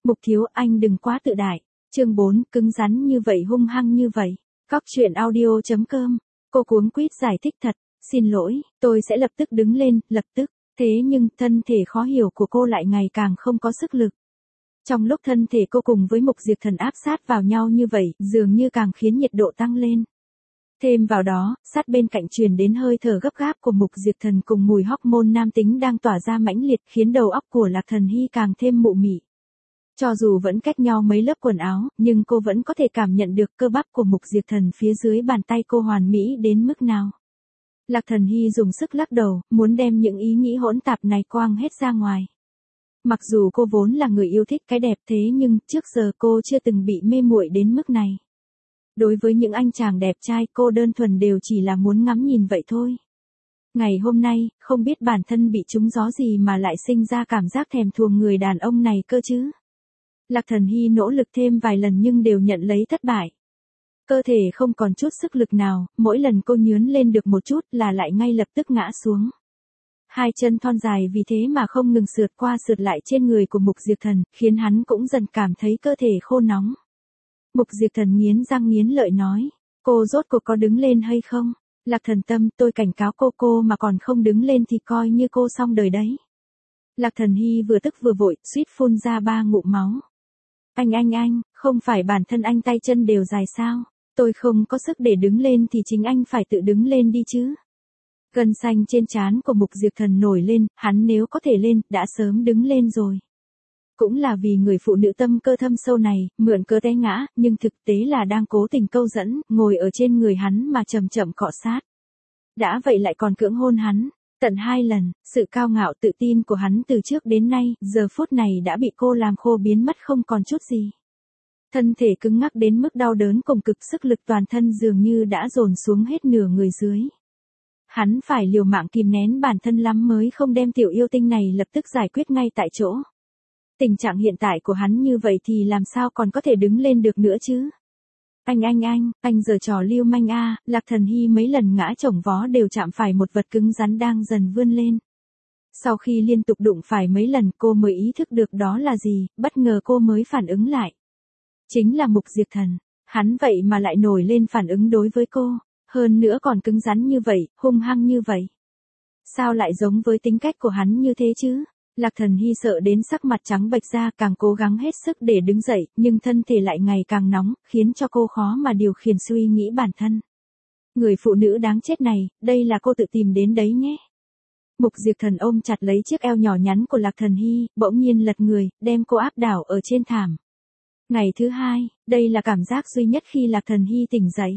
Mục Thiếu, anh đừng quá tự đại. Chương 4, cứng rắn như vậy, hung hăng như vậy. Cóc truyện audio.com. Cô cuống quýt giải thích thật, xin lỗi, tôi sẽ lập tức đứng lên, lập tức. Thế nhưng thân thể khó hiểu của cô lại ngày càng không có sức lực. Trong lúc thân thể cô cùng với Mục Diệp Thần áp sát vào nhau như vậy, dường như càng khiến nhiệt độ tăng lên. Thêm vào đó, sát bên cạnh truyền đến hơi thở gấp gáp của Mục Diệp Thần cùng mùi hormone nam tính đang tỏa ra mãnh liệt, khiến đầu óc của Lạc Thần Hy càng thêm mụ mị. Cho dù vẫn cách nhau mấy lớp quần áo, nhưng cô vẫn có thể cảm nhận được cơ bắp của Mục Diệp Thần phía dưới bàn tay cô hoàn mỹ đến mức nào. Lạc Thần Hy dùng sức lắc đầu, muốn đem những ý nghĩ hỗn tạp này quang hết ra ngoài. Mặc dù cô vốn là người yêu thích cái đẹp thế nhưng trước giờ cô chưa từng bị mê muội đến mức này. Đối với những anh chàng đẹp trai cô đơn thuần đều chỉ là muốn ngắm nhìn vậy thôi. Ngày hôm nay, không biết bản thân bị trúng gió gì mà lại sinh ra cảm giác thèm thuồng người đàn ông này cơ chứ. Lạc Thần Hy nỗ lực thêm vài lần nhưng đều nhận lấy thất bại. Cơ thể không còn chút sức lực nào, mỗi lần cô nhướn lên được một chút là lại ngay lập tức ngã xuống. Hai chân thon dài vì thế mà không ngừng sượt qua sượt lại trên người của Mục Diệp Thần, khiến hắn cũng dần cảm thấy cơ thể khô nóng. Mục Diệp Thần nghiến răng nghiến lợi nói, cô rốt cuộc có đứng lên hay không? Lạc Thần Tâm, tôi cảnh cáo cô mà còn không đứng lên thì coi như cô xong đời đấy. Lạc Thần Hy vừa tức vừa vội, suýt phun ra 3 ngụm máu. Anh, không phải bản thân anh tay chân đều dài sao? Tôi không có sức để đứng lên thì chính anh phải tự đứng lên đi chứ. Gân xanh trên trán của Mục Diệp Thần nổi lên, hắn nếu có thể lên, đã sớm đứng lên rồi. Cũng là vì người phụ nữ tâm cơ thâm sâu này, mượn cớ té ngã, nhưng thực tế là đang cố tình câu dẫn, ngồi ở trên người hắn mà chậm chậm cọ sát. Đã vậy lại còn cưỡng hôn hắn, tận 2 lần, sự cao ngạo tự tin của hắn từ trước đến nay, giờ phút này đã bị cô làm khô biến mất không còn chút gì. Thân thể cứng ngắc đến mức đau đớn cùng cực sức lực toàn thân dường như đã dồn xuống hết nửa người dưới. Hắn phải liều mạng kìm nén bản thân lắm mới không đem tiểu yêu tinh này lập tức giải quyết ngay tại chỗ. Tình trạng hiện tại của hắn như vậy thì làm sao còn có thể đứng lên được nữa chứ? Anh giờ trò lưu manh a. Lạc Thần Hy mấy lần ngã chồng vó đều chạm phải một vật cứng rắn đang dần vươn lên. Sau khi liên tục đụng phải mấy lần cô mới ý thức được đó là gì, bất ngờ cô mới phản ứng lại. Chính là Mục Diệp Thần, hắn vậy mà lại nổi lên phản ứng đối với cô, hơn nữa còn cứng rắn như vậy, hung hăng như vậy. Sao lại giống với tính cách của hắn như thế chứ? Lạc Thần Hy sợ đến sắc mặt trắng bệch ra, càng cố gắng hết sức để đứng dậy, nhưng thân thể lại ngày càng nóng, khiến cho cô khó mà điều khiển suy nghĩ bản thân. Người phụ nữ đáng chết này, đây là cô tự tìm đến đấy nhé. Mục Diệp Thần ôm chặt lấy chiếc eo nhỏ nhắn của Lạc Thần Hy, bỗng nhiên lật người, đem cô áp đảo ở trên thảm. Ngày thứ 2, đây là cảm giác duy nhất khi Lạc Thần Hy tỉnh dậy.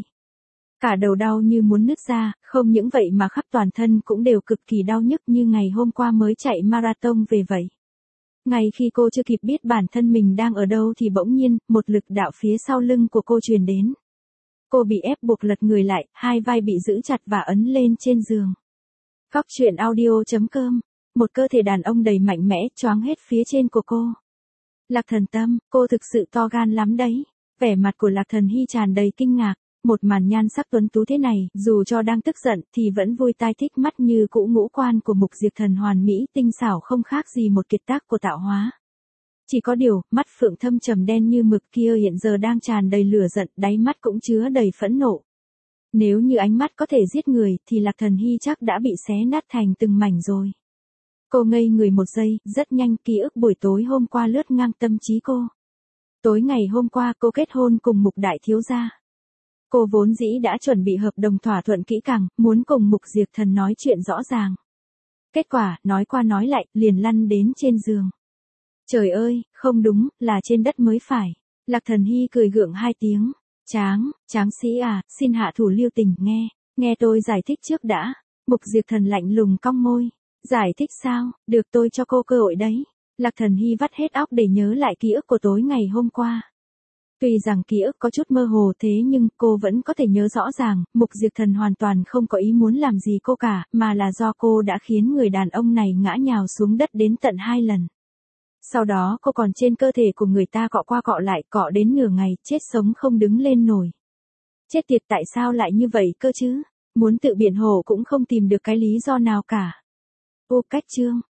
Cả đầu đau như muốn nứt ra, không những vậy mà khắp toàn thân cũng đều cực kỳ đau nhức như ngày hôm qua mới chạy marathon về vậy. Ngay khi cô chưa kịp biết bản thân mình đang ở đâu thì bỗng nhiên, một lực đạo phía sau lưng của cô truyền đến. Cô bị ép buộc lật người lại, hai vai bị giữ chặt và ấn lên trên giường. Cóc truyện audio.com. Một cơ thể đàn ông đầy mạnh mẽ choáng hết phía trên của cô. Lạc Thần Tâm, cô thực sự to gan lắm đấy. Vẻ mặt của Lạc Thần Hy tràn đầy kinh ngạc. Một màn nhan sắc tuấn tú thế này, dù cho đang tức giận thì vẫn vui tai thích mắt như cũ. Ngũ quan của Mục Diệp Thần hoàn mỹ tinh xảo không khác gì một kiệt tác của tạo hóa. Chỉ có điều, mắt phượng thâm trầm đen như mực kia hiện giờ đang tràn đầy lửa giận, đáy mắt cũng chứa đầy phẫn nộ. Nếu như ánh mắt có thể giết người thì Lạc Thần Hy chắc đã bị xé nát thành từng mảnh rồi. Cô ngây người một giây, rất nhanh ký ức buổi tối hôm qua lướt ngang tâm trí cô. Tối ngày hôm qua cô kết hôn cùng Mục đại thiếu gia. Cô vốn dĩ đã chuẩn bị hợp đồng thỏa thuận kỹ càng, muốn cùng Mục Diệp Thần nói chuyện rõ ràng. Kết quả, nói qua nói lại, liền lăn đến trên giường. Trời ơi, không đúng, là trên đất mới phải. Lạc Thần Hy cười gượng 2 tiếng. Tráng sĩ à, xin hạ thủ lưu tình, nghe tôi giải thích trước đã. Mục Diệp Thần lạnh lùng cong môi. Giải thích sao, được tôi cho cô cơ hội đấy. Lạc Thần Hy vắt hết óc để nhớ lại ký ức của tối ngày hôm qua. Tuy rằng ký ức có chút mơ hồ thế nhưng cô vẫn có thể nhớ rõ ràng, Mục Diệp Thần hoàn toàn không có ý muốn làm gì cô cả, mà là do cô đã khiến người đàn ông này ngã nhào xuống đất đến tận 2 lần. Sau đó cô còn trên cơ thể của người ta cọ qua cọ lại, cọ đến nửa ngày, chết sống không đứng lên nổi. Chết tiệt, tại sao lại như vậy cơ chứ? Muốn tự biện hộ cũng không tìm được cái lý do nào cả. Ô cách chương,